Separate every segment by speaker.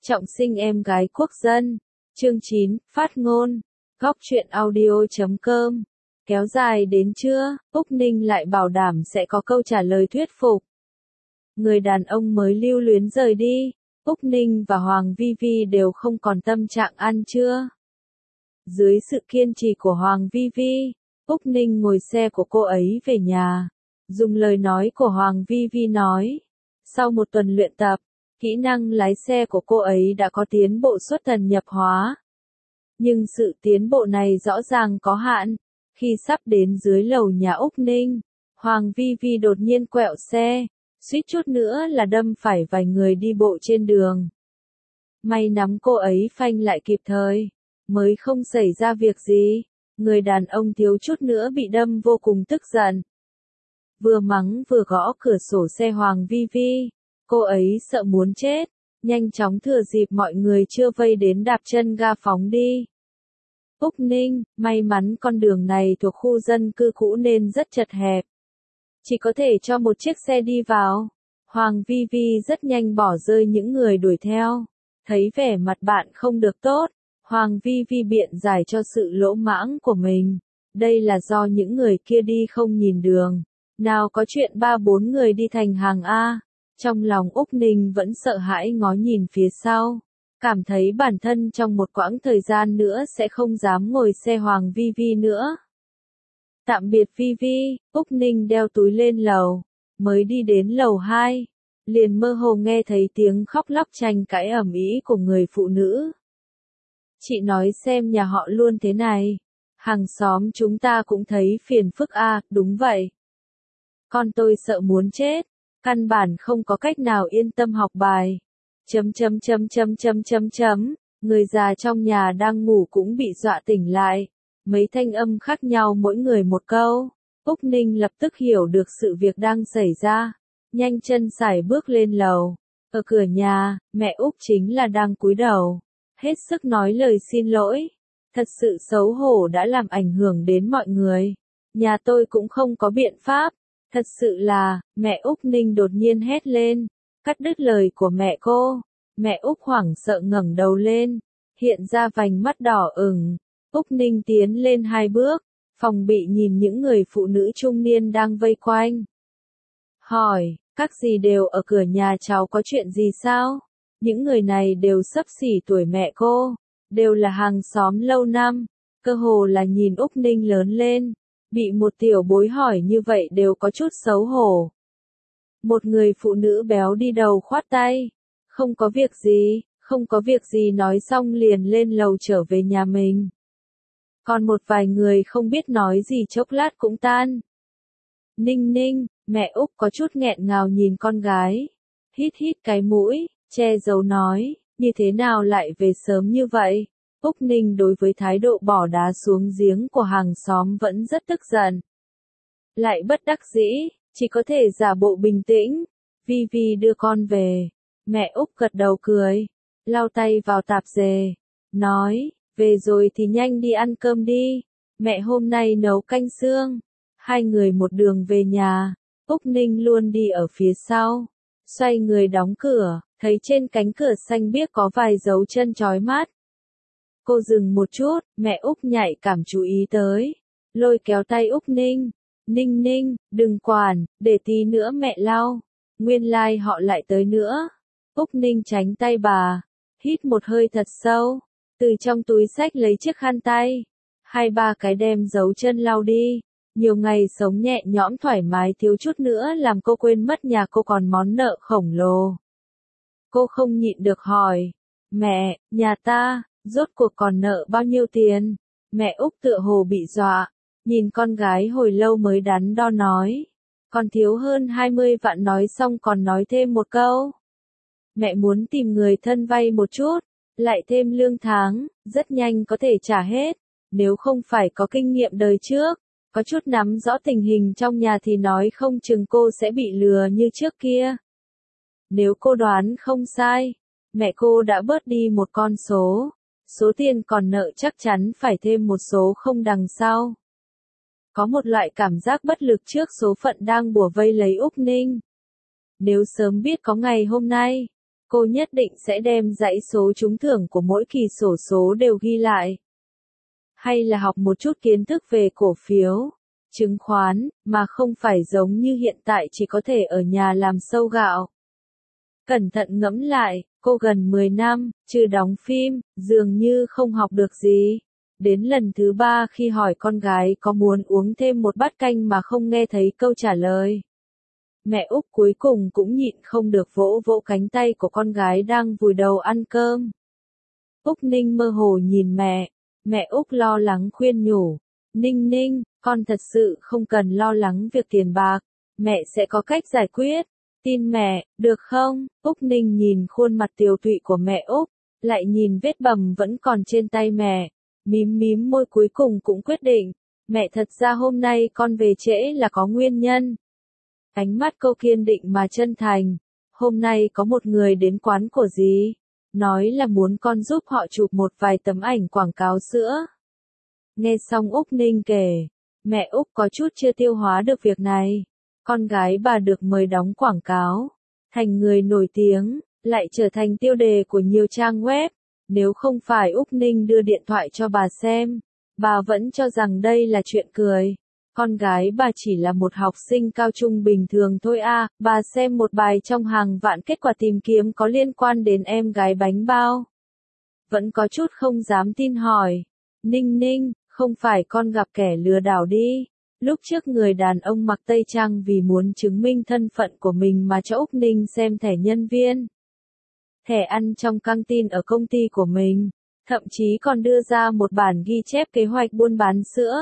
Speaker 1: Trọng sinh em gái quốc dân. Chương 9, phát ngôn. Góc truyện audio.com. Kéo dài đến trưa, Úc Ninh lại bảo đảm sẽ có câu trả lời thuyết phục. Người đàn ông mới lưu luyến rời đi, Úc Ninh và Hoàng Vi Vi đều không còn tâm trạng ăn trưa. Dưới sự kiên trì của Hoàng Vi Vi, Úc Ninh ngồi xe của cô ấy về nhà. Dùng lời nói của Hoàng Vi Vi nói, sau một tuần luyện tập, kỹ năng lái xe của cô ấy đã có tiến bộ xuất thần nhập hóa. Nhưng sự tiến bộ này rõ ràng có hạn. Khi sắp đến dưới lầu nhà Úc Ninh, Hoàng Vi Vi đột nhiên quẹo xe, suýt chút nữa là đâm phải vài người đi bộ trên đường. May nắm cô ấy phanh lại kịp thời, mới không xảy ra việc gì. Người đàn ông thiếu chút nữa bị đâm vô cùng tức giận. Vừa mắng vừa gõ cửa sổ xe Hoàng Vi Vi, cô ấy sợ muốn chết, nhanh chóng thừa dịp mọi người chưa vây đến đạp chân ga phóng đi. Úc Ninh, may mắn con đường này thuộc khu dân cư cũ nên rất chật hẹp. Chỉ có thể cho một chiếc xe đi vào. Hoàng Vi Vi rất nhanh bỏ rơi những người đuổi theo. Thấy vẻ mặt bạn không được tốt, Hoàng Vi Vi biện giải cho sự lỗ mãng của mình. Đây là do những người kia đi không nhìn đường. Nào có chuyện 3-4 người đi thành hàng A. Trong lòng Úc Ninh vẫn sợ hãi ngó nhìn phía sau. Cảm thấy bản thân trong một quãng thời gian nữa sẽ không dám ngồi xe Hoàng Vi Vi nữa. Tạm biệt Vi Vi, Úc Ninh đeo túi lên lầu. Mới đi đến lầu 2, liền mơ hồ nghe thấy tiếng khóc lóc tranh cãi ầm ĩ của người phụ nữ. Chị nói xem nhà họ luôn thế này. Hàng xóm chúng ta cũng thấy phiền phức a. Đúng vậy. Con tôi sợ muốn chết. Căn bản không có cách nào yên tâm học bài. Người già trong nhà đang ngủ cũng bị dọa tỉnh lại. Mấy thanh âm khác nhau mỗi người một câu. Úc Ninh lập tức hiểu được sự việc đang xảy ra. Nhanh chân sải bước lên lầu. Ở cửa nhà, mẹ Úc chính là đang cúi đầu. Hết sức nói lời xin lỗi. Thật sự xấu hổ đã làm ảnh hưởng đến mọi người. Nhà tôi cũng không có biện pháp. Thật sự là, mẹ Úc Ninh đột nhiên hét lên. Cắt đứt lời của mẹ cô. Mẹ Úc hoảng sợ ngẩng đầu lên. Hiện ra vành mắt đỏ ửng. Úc Ninh tiến lên 2 bước. Phòng bị nhìn những người phụ nữ trung niên đang vây quanh. Hỏi, các dì đều ở cửa nhà cháu có chuyện gì sao? Những người này đều xấp xỉ tuổi mẹ cô. Đều là hàng xóm lâu năm. Cơ hồ là nhìn Úc Ninh lớn lên. Bị một tiểu bối hỏi như vậy đều có chút xấu hổ. Một người phụ nữ béo đi đầu khoát tay. Không có việc gì, không có việc gì nói xong liền lên lầu trở về nhà mình. Còn một vài người không biết nói gì chốc lát cũng tan. Ninh Ninh, mẹ Úc có chút nghẹn ngào nhìn con gái. Hít hít cái mũi, che giấu nói, như thế nào lại về sớm như vậy? Úc Ninh đối với thái độ bỏ đá xuống giếng của hàng xóm vẫn rất tức giận. Lại bất đắc dĩ, chỉ có thể giả bộ bình tĩnh. Vi Vi đưa con về. Mẹ Úc gật đầu cười, lau tay vào tạp dề, nói, về rồi thì nhanh đi ăn cơm đi. Mẹ hôm nay nấu canh xương. Hai người một đường về nhà. Úc Ninh luôn đi ở phía sau. Xoay người đóng cửa, thấy trên cánh cửa xanh biếc có vài dấu chân chói mắt. Cô dừng một chút, mẹ Úc nhạy cảm chú ý tới. Lôi kéo tay Úc Ninh. Ninh Ninh, đừng quản, để tí nữa mẹ lau. Nguyên lai họ lại tới nữa. Úc Ninh tránh tay bà. Hít một hơi thật sâu. Từ trong túi xách lấy chiếc khăn tay. 2-3 cái đem dấu chân lau đi. Nhiều ngày sống nhẹ nhõm thoải mái thiếu chút nữa làm cô quên mất nhà cô còn món nợ khổng lồ. Cô không nhịn được hỏi. Mẹ, nhà ta, rốt cuộc còn nợ bao nhiêu tiền? Mẹ Úc tựa hồ bị dọa. Nhìn con gái hồi lâu mới đắn đo nói. Còn thiếu hơn 20 vạn nói xong còn nói thêm một câu. Mẹ muốn tìm người thân vay một chút. Lại thêm lương tháng, rất nhanh có thể trả hết. Nếu không phải có kinh nghiệm đời trước, có chút nắm rõ tình hình trong nhà thì nói không chừng cô sẽ bị lừa như trước kia. Nếu cô đoán không sai, mẹ cô đã bớt đi một con số. Số tiền còn nợ chắc chắn phải thêm một số không đằng sau. Có một loại cảm giác bất lực trước số phận đang bủa vây lấy Úc Ninh. Nếu sớm biết có ngày hôm nay, Cô nhất định sẽ đem dãy số trúng thưởng của mỗi kỳ xổ số đều ghi lại. Hay là học một chút kiến thức về cổ phiếu, chứng khoán, mà không phải giống như hiện tại chỉ có thể ở nhà làm sâu gạo. Cẩn thận ngẫm lại, cô gần 10 năm, trừ đóng phim, dường như không học được gì. Đến lần thứ 3 khi hỏi con gái có muốn uống thêm một bát canh mà không nghe thấy câu trả lời. Mẹ Úc cuối cùng cũng nhịn không được vỗ vỗ cánh tay của con gái đang vùi đầu ăn cơm. Úc Ninh mơ hồ nhìn mẹ Úc lo lắng khuyên nhủ. Ninh Ninh, con thật sự không cần lo lắng việc tiền bạc, mẹ sẽ có cách giải quyết. Tin mẹ, được không? Úc Ninh nhìn khuôn mặt tiều tụy của mẹ Úc, lại nhìn vết bầm vẫn còn trên tay mẹ, mím mím môi cuối cùng cũng quyết định. Mẹ thật ra hôm nay con về trễ là có nguyên nhân. Ánh mắt cô kiên định mà chân thành. Hôm nay có một người đến quán của dì, nói là muốn con giúp họ chụp một vài tấm ảnh quảng cáo sữa. Nghe xong Úc Ninh kể, mẹ Úc có chút chưa tiêu hóa được việc này. Con gái bà được mời đóng quảng cáo, thành người nổi tiếng, lại trở thành tiêu đề của nhiều trang web. Nếu không phải Úc Ninh đưa điện thoại cho bà xem, bà vẫn cho rằng đây là chuyện cười. Con gái bà chỉ là một học sinh cao trung bình thường thôi à, bà xem một bài trong hàng vạn kết quả tìm kiếm có liên quan đến em gái bánh bao. Vẫn có chút không dám tin hỏi. Ninh Ninh, không phải con gặp kẻ lừa đảo đi. Lúc trước người đàn ông mặc tây trang vì muốn chứng minh thân phận của mình mà cho Úc Ninh xem thẻ nhân viên. Thẻ ăn trong căng tin ở công ty của mình, thậm chí còn đưa ra một bản ghi chép kế hoạch buôn bán sữa.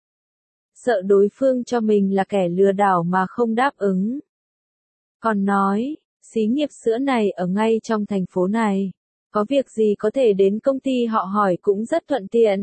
Speaker 1: Sợ đối phương cho mình là kẻ lừa đảo mà không đáp ứng. Còn nói, xí nghiệp sữa này ở ngay trong thành phố này, có việc gì có thể đến công ty họ hỏi cũng rất thuận tiện.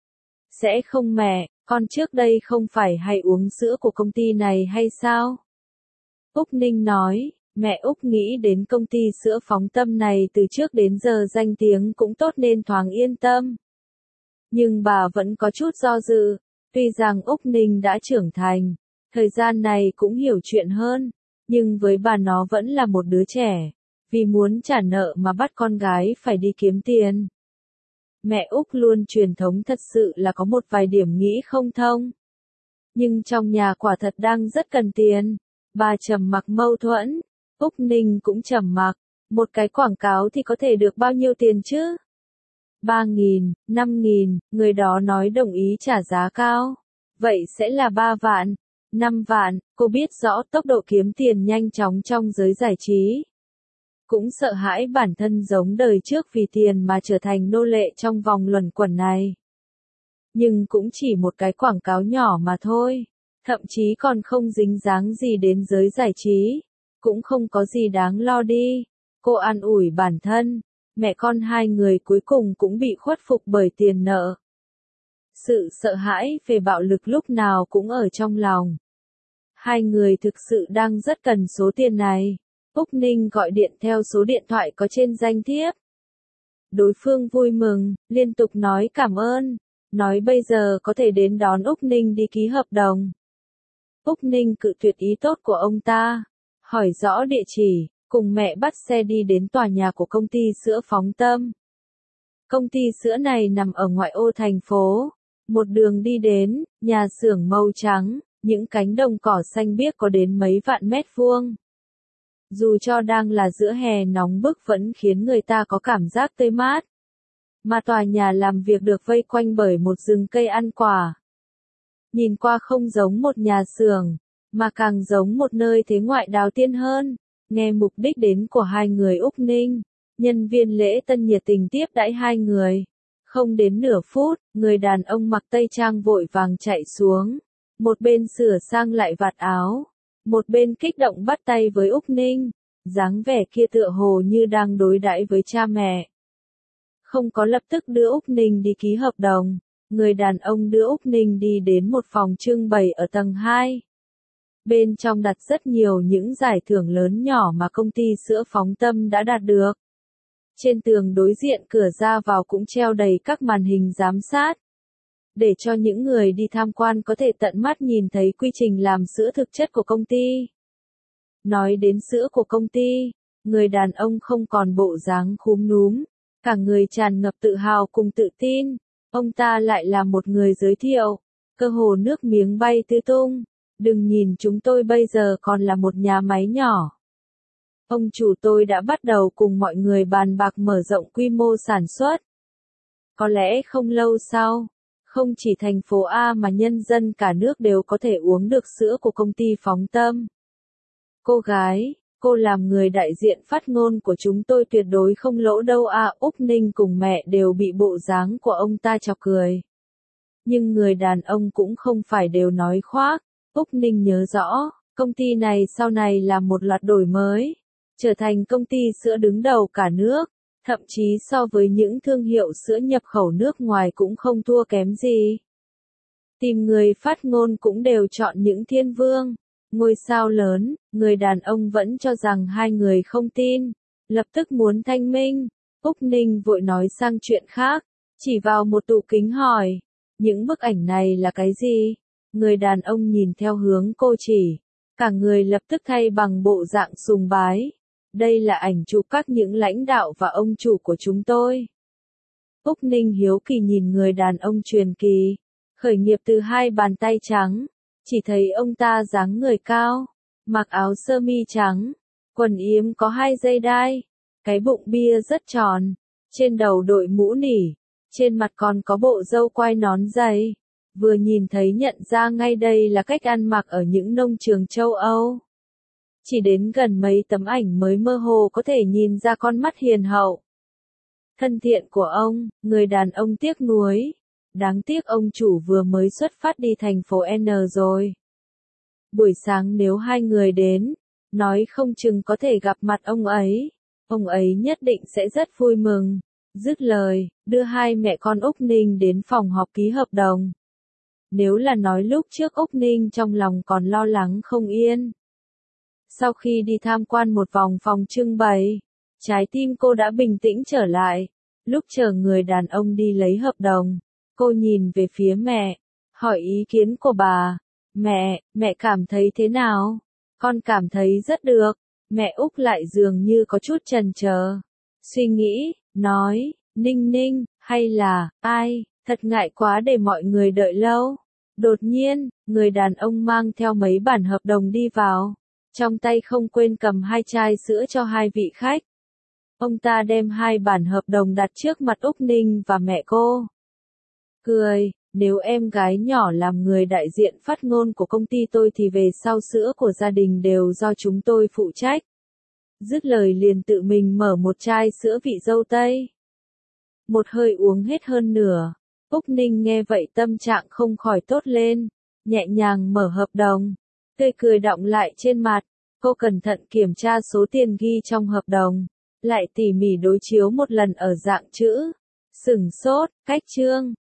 Speaker 1: Sẽ không mẹ, con trước đây không phải hay uống sữa của công ty này hay sao? Úc Ninh nói, mẹ Úc nghĩ đến công ty sữa Phóng Tâm này từ trước đến giờ danh tiếng cũng tốt nên thoáng yên tâm. Nhưng bà vẫn có chút do dự, tuy rằng Úc Ninh đã trưởng thành, thời gian này cũng hiểu chuyện hơn, nhưng với bà nó vẫn là một đứa trẻ, vì muốn trả nợ mà bắt con gái phải đi kiếm tiền. Mẹ Úc luôn truyền thống thật sự là có một vài điểm nghĩ không thông. Nhưng trong nhà quả thật đang rất cần tiền. Bà trầm mặc mâu thuẫn. Úc Ninh cũng trầm mặc. Một cái quảng cáo thì có thể được bao nhiêu tiền chứ? 3.000, 5.000, người đó nói đồng ý trả giá cao. Vậy sẽ là 3 vạn, 5 vạn, cô biết rõ tốc độ kiếm tiền nhanh chóng trong giới giải trí. Cũng sợ hãi bản thân giống đời trước vì tiền mà trở thành nô lệ trong vòng luẩn quẩn này. Nhưng cũng chỉ một cái quảng cáo nhỏ mà thôi, thậm chí còn không dính dáng gì đến giới giải trí, cũng không có gì đáng lo đi. Cô an ủi bản thân, mẹ con hai người cuối cùng cũng bị khuất phục bởi tiền nợ. Sự sợ hãi về bạo lực lúc nào cũng ở trong lòng. Hai người thực sự đang rất cần số tiền này. Úc Ninh gọi điện theo số điện thoại có trên danh thiếp. Đối phương vui mừng, liên tục nói cảm ơn, nói bây giờ có thể đến đón Úc Ninh đi ký hợp đồng. Úc Ninh cự tuyệt ý tốt của ông ta, hỏi rõ địa chỉ, cùng mẹ bắt xe đi đến tòa nhà của công ty sữa Phóng Tâm. Công ty sữa này nằm ở ngoại ô thành phố, một đường đi đến, nhà xưởng màu trắng, những cánh đồng cỏ xanh biếc có đến mấy vạn mét vuông. Dù cho đang là giữa hè nóng bức vẫn khiến người ta có cảm giác tươi mát. Mà tòa nhà làm việc được vây quanh bởi một rừng cây ăn quả. Nhìn qua không giống một nhà xưởng, mà càng giống một nơi thế ngoại đào tiên hơn. Nghe mục đích đến của hai người Úc Ninh, nhân viên lễ tân nhiệt tình tiếp đãi hai người. Không đến nửa phút, người đàn ông mặc tây trang vội vàng chạy xuống. Một bên sửa sang lại vạt áo. Một bên kích động bắt tay với Úc Ninh, dáng vẻ kia tựa hồ như đang đối đãi với cha mẹ. Không có lập tức đưa Úc Ninh đi ký hợp đồng, người đàn ông đưa Úc Ninh đi đến một phòng trưng bày ở tầng 2. Bên trong đặt rất nhiều những giải thưởng lớn nhỏ mà công ty sữa Phóng Tâm đã đạt được. Trên tường đối diện cửa ra vào cũng treo đầy các màn hình giám sát, để cho những người đi tham quan có thể tận mắt nhìn thấy quy trình làm sữa thực chất của công ty. Nói đến sữa của công ty, Người đàn ông không còn bộ dáng khúm núm, cả người tràn ngập tự hào cùng tự tin. Ông ta lại là một người giới thiệu, cơ hồ nước miếng bay tứ tung. Đừng nhìn chúng tôi bây giờ còn là một nhà máy nhỏ. Ông chủ tôi đã bắt đầu cùng mọi người bàn bạc mở rộng quy mô sản xuất. Có lẽ không lâu sau, không chỉ thành phố A mà nhân dân cả nước đều có thể uống được sữa của công ty Phóng Tâm. Cô gái, cô làm người đại diện phát ngôn của chúng tôi tuyệt đối không lỗ đâu à. Úc Ninh cùng mẹ đều bị bộ dáng của ông ta chọc cười. Nhưng người đàn ông cũng không phải đều nói khoác. Úc Ninh nhớ rõ, công ty này sau này làm một loạt đổi mới, trở thành công ty sữa đứng đầu cả nước, thậm chí so với những thương hiệu sữa nhập khẩu nước ngoài cũng không thua kém gì. Tìm người phát ngôn cũng đều chọn những thiên vương, ngôi sao lớn. Người đàn ông vẫn cho rằng hai người không tin, lập tức muốn thanh minh. Úc Ninh vội nói sang chuyện khác, chỉ vào một tủ kính hỏi, những bức ảnh này là cái gì? Người đàn ông nhìn theo hướng cô chỉ, cả người lập tức thay bằng bộ dạng sùng bái. Đây là ảnh chụp các những lãnh đạo và ông chủ của chúng tôi. Úc Ninh hiếu kỳ nhìn người đàn ông truyền kỳ, khởi nghiệp từ hai bàn tay trắng, chỉ thấy ông ta dáng người cao, mặc áo sơ mi trắng, quần yếm có 2 dây đai, cái bụng bia rất tròn, trên đầu đội mũ nỉ, trên mặt còn có bộ râu quai nón dày. Vừa nhìn thấy nhận ra ngay đây là cách ăn mặc ở những nông trường châu Âu. Chỉ đến gần mấy tấm ảnh mới mơ hồ có thể nhìn ra con mắt hiền hậu, thân thiện của ông. Người đàn ông tiếc nuối. Đáng tiếc ông chủ vừa mới xuất phát đi thành phố N rồi. Buổi sáng nếu hai người đến, nói không chừng có thể gặp mặt ông ấy nhất định sẽ rất vui mừng. Dứt lời, đưa hai mẹ con Úc Ninh đến phòng họp ký hợp đồng. Nếu là nói lúc trước Úc Ninh trong lòng còn lo lắng không yên. Sau khi đi tham quan một vòng phòng trưng bày, trái tim cô đã bình tĩnh trở lại. Lúc chờ người đàn ông đi lấy hợp đồng, cô nhìn về phía mẹ, hỏi ý kiến của bà. Mẹ cảm thấy thế nào? Con cảm thấy rất được. Mẹ Úc lại dường như có chút chần chờ. Suy nghĩ, nói, Ninh, hay là, ai, thật ngại quá để mọi người đợi lâu. Đột nhiên, người đàn ông mang theo mấy bản hợp đồng đi vào. Trong tay không quên cầm 2 chai sữa cho 2 vị khách. Ông ta đem 2 bản hợp đồng đặt trước mặt Úc Ninh và mẹ cô. Cười, nếu em gái nhỏ làm người đại diện phát ngôn của công ty tôi thì về sau sữa của gia đình đều do chúng tôi phụ trách. Dứt lời liền tự mình mở một chai sữa vị dâu tây. Một hơi uống hết hơn nửa. Úc Ninh nghe vậy tâm trạng không khỏi tốt lên, nhẹ nhàng mở hợp đồng, tươi cười đọng lại trên mặt. Cô cẩn thận kiểm tra số tiền ghi trong hợp đồng, lại tỉ mỉ đối chiếu một lần ở dạng chữ. Sửng sốt, cách chương.